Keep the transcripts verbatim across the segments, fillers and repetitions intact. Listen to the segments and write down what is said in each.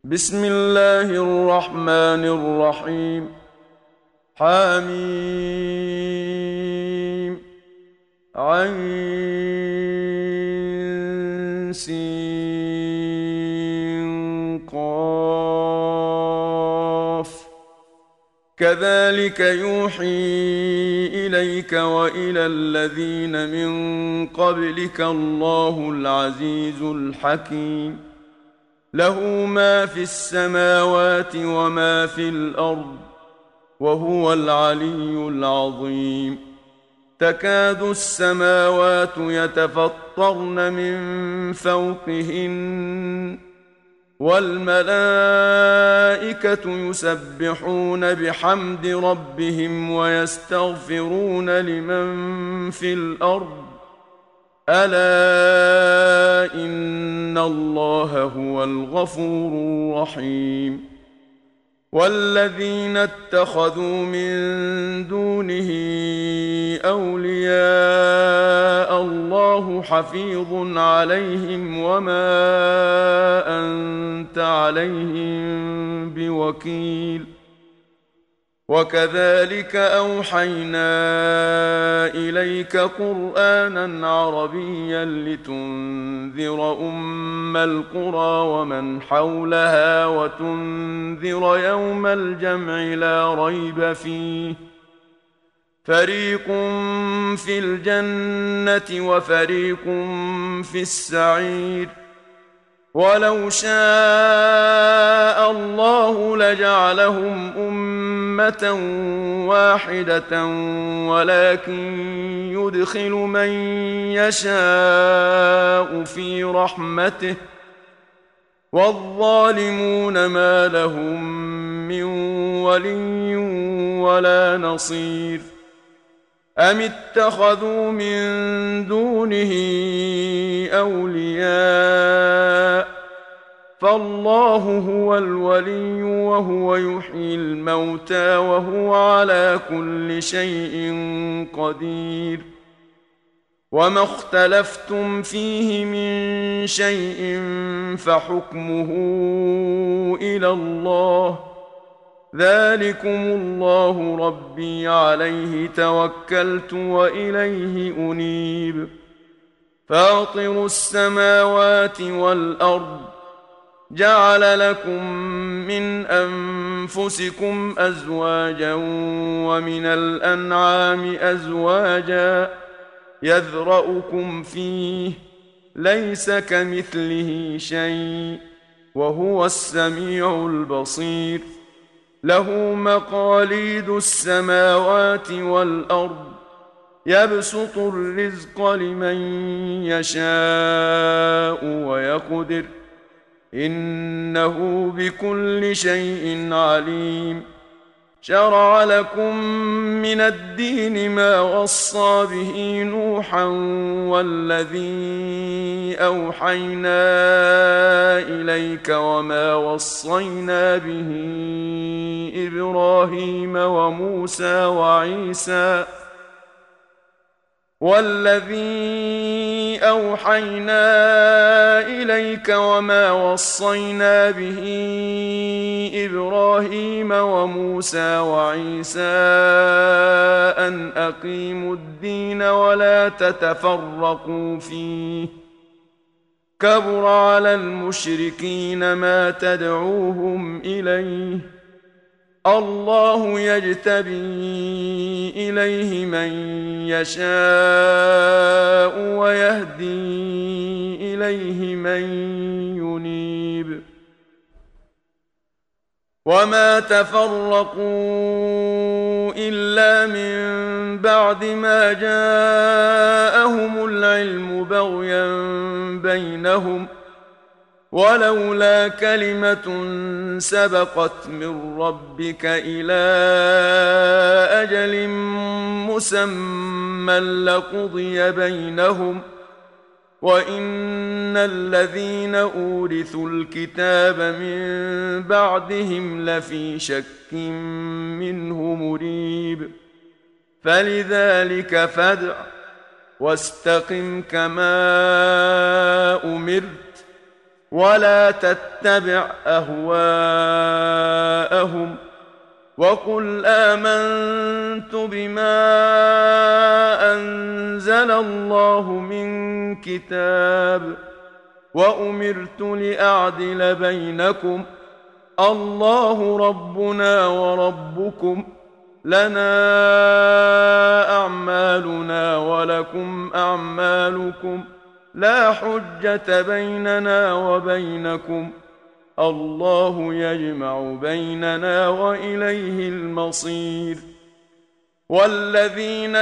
بسم الله الرحمن الرحيم. حميم عين سين قاف كذلك يوحي إليك وإلى الذين من قبلك الله العزيز الحكيم. له ما في السماوات وما في الأرض وهو العلي العظيم. تكاد السماوات يتفطرن من فوقهن والملائكة يسبحون بحمد ربهم ويستغفرون لمن في الأرض ألا إن الله هو الغفور الرحيم. والذين اتخذوا من دونه أولياء الله حفيظ عليهم وما أنت عليهم بوكيل. وكذلك أوحينا إليك قرآنا عربيا لتنذر أم القرى ومن حولها وتنذر يوم الجمع لا ريب فيه فريق في الجنة وفريق في السعير. ولو شاء الله لجعلهم أمة واحدة ولكن يدخل من يشاء في رحمته والظالمون ما لهم من ولي ولا نصير. أم اتخذوا من دونه أولياء فالله هو الولي وهو يحيي الموتى وهو على كل شيء قدير. وما اختلفتم فيه من شيء فحكمه إلى الله ذلكم الله ربي عليه توكلت وإليه أنيب. فاطر السماوات والأرض جعل لكم من أنفسكم أزواجا ومن الأنعام أزواجا يذرأكم فيه ليس كمثله شيء وهو السميع البصير. له مقاليد السماوات والأرض يبسط الرزق لمن يشاء ويقدر إنه بكل شيء عليم. شرع لكم من الدين ما وصى به نوحا والذي أوحينا إليك وما وصينا به إبراهيم وموسى وعيسى والذي أوحينا إليك وما وصينا به إبراهيم وموسى وعيسى أن أقيموا الدين ولا تتفرقوا فيه كبر على المشركين ما تدعوهم إليه الله يجتبي إليه من يشاء ويهدي إليه من ينيب. وما تفرقوا إلا من بعد ما جاءهم العلم بغيا بينهم ولولا كلمة سبقت من ربك إلى أجل مسمى لقضي بينهم وإن الذين أورثوا الكتاب من بعدهم لفي شك منه مريب. فلذلك فادع واستقم كما أمرت ولا تتبع أهواءهم وقل آمنت بما أنزل الله من كتاب وأمرت لأعدل بينكم الله ربنا وربكم لنا أعمالنا ولكم أعمالكم لا حجة بيننا وبينكم الله يجمع بيننا وإليه المصير. والذين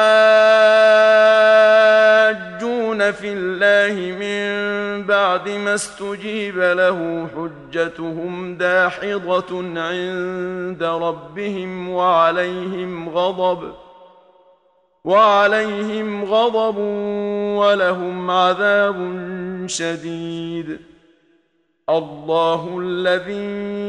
يحاجون في الله من بعد ما استجيب له حجتهم داحضة عند ربهم وعليهم غضب وعليهم غضب ولهم عذاب شديد. الله الذي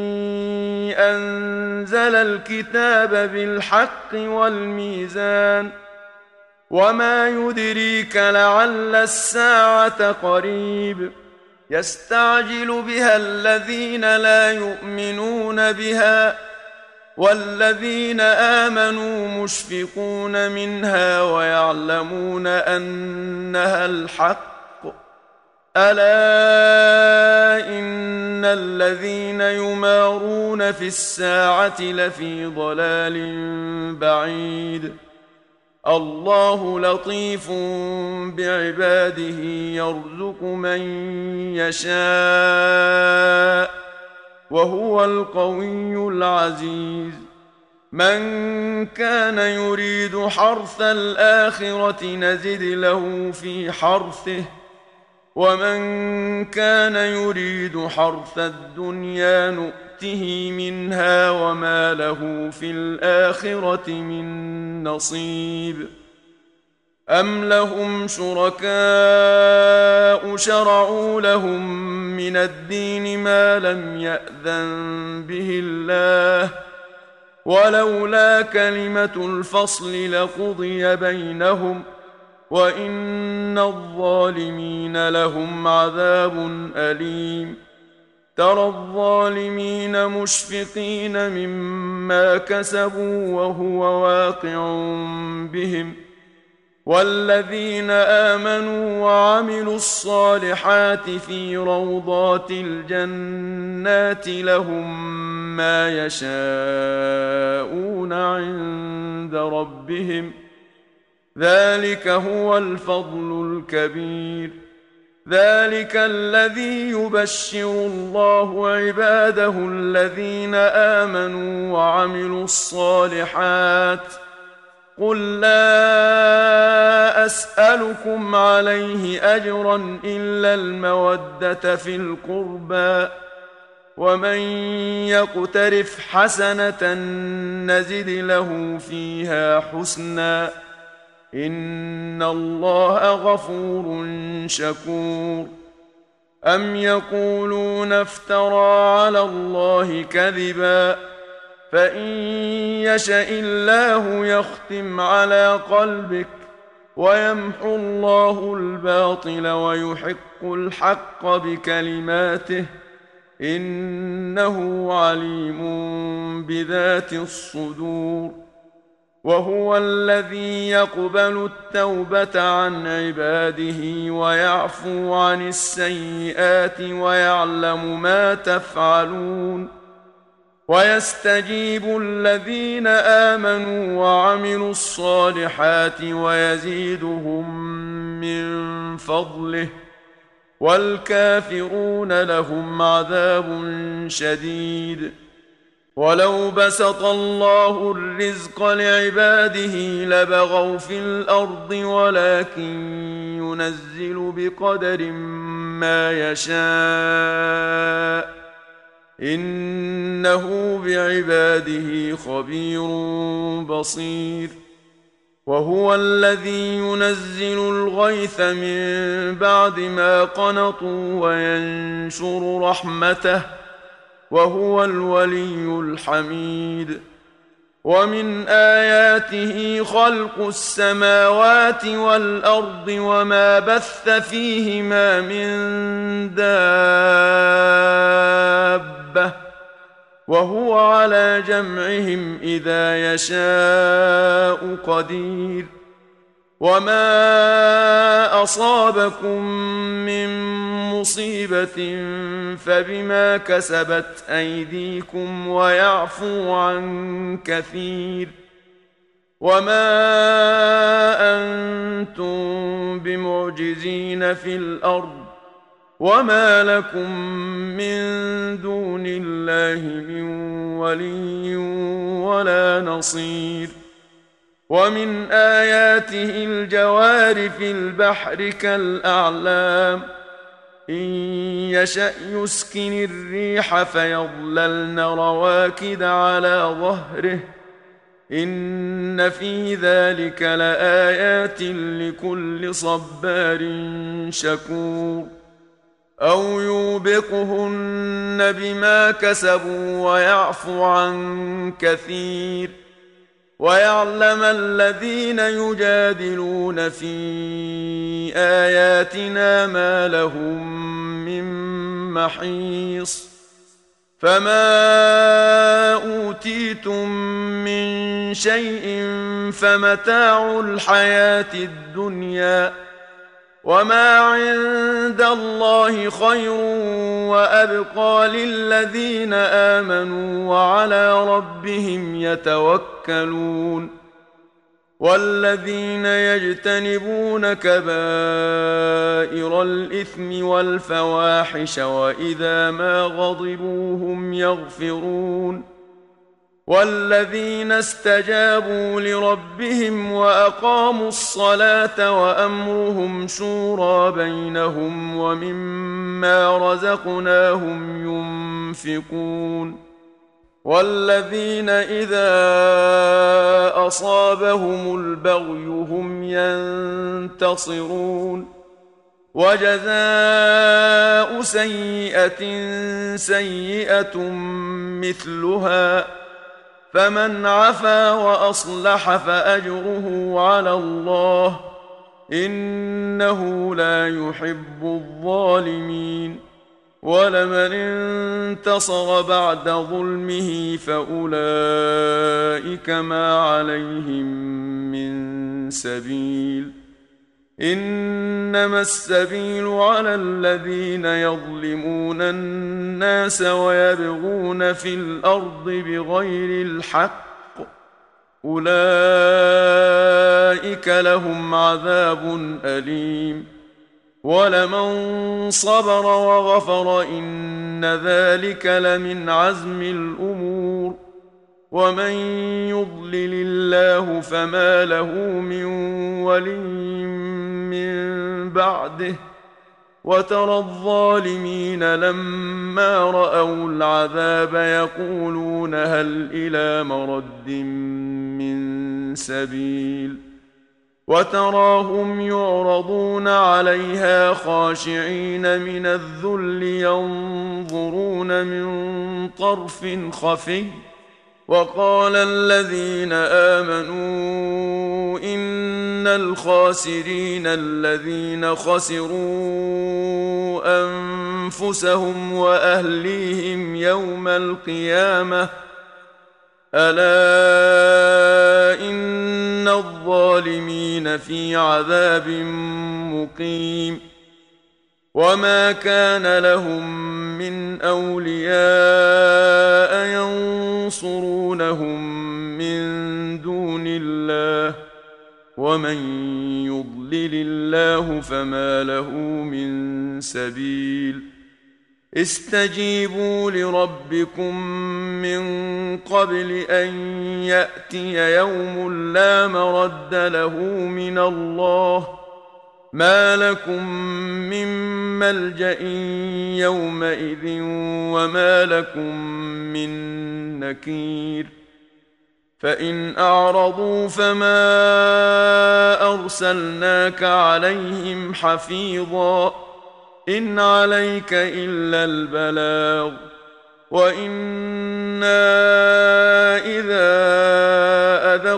أنزل الكتاب بالحق والميزان وما يدريك لعل الساعة قريب يستعجل بها الذين لا يؤمنون بها والذين آمنوا مشفقون منها ويعلمون أنها الحق ألا إن الذين يمارون في الساعة لفي ضلال بعيد. الله لطيف بعباده يرزق من يشاء وهو القوي العزيز. من كان يريد حرث الآخرة نزد له في حرثه ومن كان يريد حرث الدنيا نؤته منها وما له في الآخرة من نصيب. أم لهم شركاء شرعوا لهم من الدين ما لم يأذن به الله ولولا كلمة الفصل لقضي بينهم وإن الظالمين لهم عذاب أليم. ترى الظالمين مشفقين مما كسبوا وهو واقع بهم والذين آمنوا وعملوا الصالحات في روضات الجنات لهم ما يشاءون عند ربهم ذلك هو الفضل الكبير. ذلك الذي يبشر الله عباده الذين آمنوا وعملوا الصالحات قل لا أسألكم عليه أجرا إلا المودة في القربى ومن يقترف حسنة نزد له فيها حسنا إن الله غفور شكور. أم يقولون افترى على الله كذبا فإن يشأ الله يختم على قلبك ويمحو الله الباطل ويحق الحق بكلماته إنه عليم بذات الصدور. وهو الذي يقبل التوبة عن عباده ويعفو عن السيئات ويعلم ما تفعلون ويستجيب الذين آمنوا وعملوا الصالحات ويزيدهم من فضله والكافرون لهم عذاب شديد. ولو بسط الله الرزق لعباده لبغوا في الأرض ولكن ينزل بقدر ما يشاء إنه بعباده خبير بصير. وهو الذي ينزل الغيث من بعد ما قنطوا وينشر رحمته وهو الولي الحميد. ومن آياته خلق السماوات والأرض وما بث فيهما من دابة وهو على جمعهم إذا يشاء قدير وما أصابكم من مصيبة فبما كسبت أيديكم ويعفو عن كثير وما أنتم بمعجزين في الأرض وما لكم من دون الله من ولي ولا نصير ومن آياته الجوار في البحر كالأعلام إن يشأ يسكن الريح فيظللن رواكد على ظهره إن في ذلك لآيات لكل صبار شكور أو يوبقهن بما كسبوا ويعفو عن كثير ويعلم الذين يجادلون في آياتنا ما لهم من محيص فما أوتيتم من شيء فمتاع الحياة الدنيا وما عند الله خير وأبقى للذين آمنوا وعلى ربهم يتوكلون والذين يجتنبون كبائر الإثم والفواحش وإذا ما غضبوا هم يغفرون والذين استجابوا لربهم وأقاموا الصلاة وأمرهم شورى بينهم ومما رزقناهم ينفقون والذين إذا أصابهم البغي هم ينتصرون وجزاء سيئة سيئة مثلها فمن عفا وأصلح فأجره على الله إنه لا يحب الظالمين ولمن انتصر بعد ظلمه فأولئك ما عليهم من سبيل إنما السبيل على الذين يظلمون الناس ويبغون في الأرض بغير الحق أولئك لهم عذاب أليم ولمن صبر وغفر إن ذلك لمن عزم الأمور ومن يضلل الله فما له من ولي من بعده وترى الظالمين لما رأوا العذاب يقولون هل إلى مرد من سبيل وتراهم يعرضون عليها خاشعين من الذل ينظرون من طرف خفي وقال الذين آمنوا إن الخاسرين الذين خسروا أنفسهم وأهليهم يوم القيامة ألا إن الظالمين في عذاب مقيم وما كان لهم من أولياء ينصرونهم من دون الله ومن يضلل الله فما له من سبيل استجيبوا لربكم من قبل أن يأتي يوم لا مرد له من الله ما لكم من ملجأ يومئذ وما لكم من نكير فإن أعرضوا فما أرسلناك عليهم حفيظا إن عليك إلا البلاغ وإنا إذا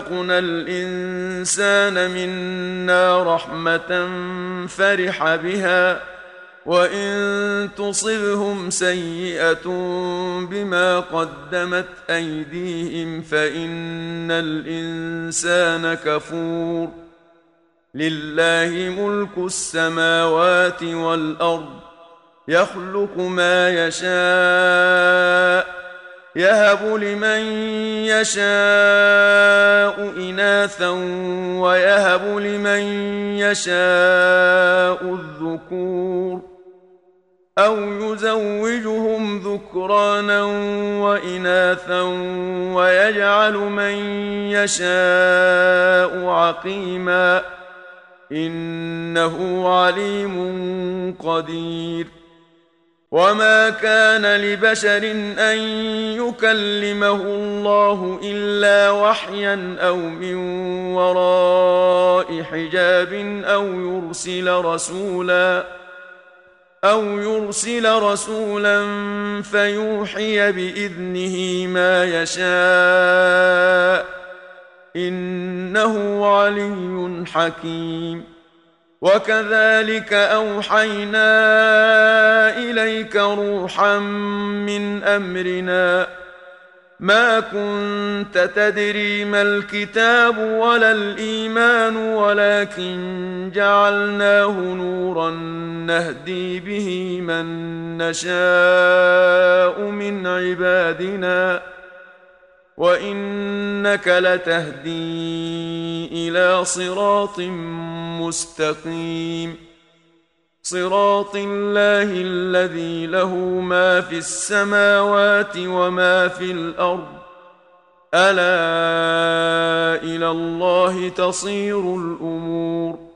أذقنا الإنسان منا رحمة فرح بها وإن تصبهم سيئة بما قدمت أيديهم فإن الإنسان كفور لله ملك السماوات والأرض يخلق ما يشاء يهب لمن يشاء إناثا ويهب لمن يشاء الذكور أو يزوجهم ذكرانا وإناثا ويجعل من يشاء عقيما إنه عليم قدير وما كان لبشر أن يكلمه الله إلا وحيا أو من وراء حجاب أو يرسل رسولا أو يرسل رسولا فيوحي بإذنه ما يشاء إنه علي حكيم وكذلك أوحينا إليك روحا من أمرنا ما كنت تدري ما الكتاب ولا الإيمان ولكن جعلناه نورا نهدي به من نشاء من عبادنا وإنك لتهدي إلى صراط مستقيم صراط الله الذي له ما في السماوات وما في الأرض ألا إلى الله تصير الأمور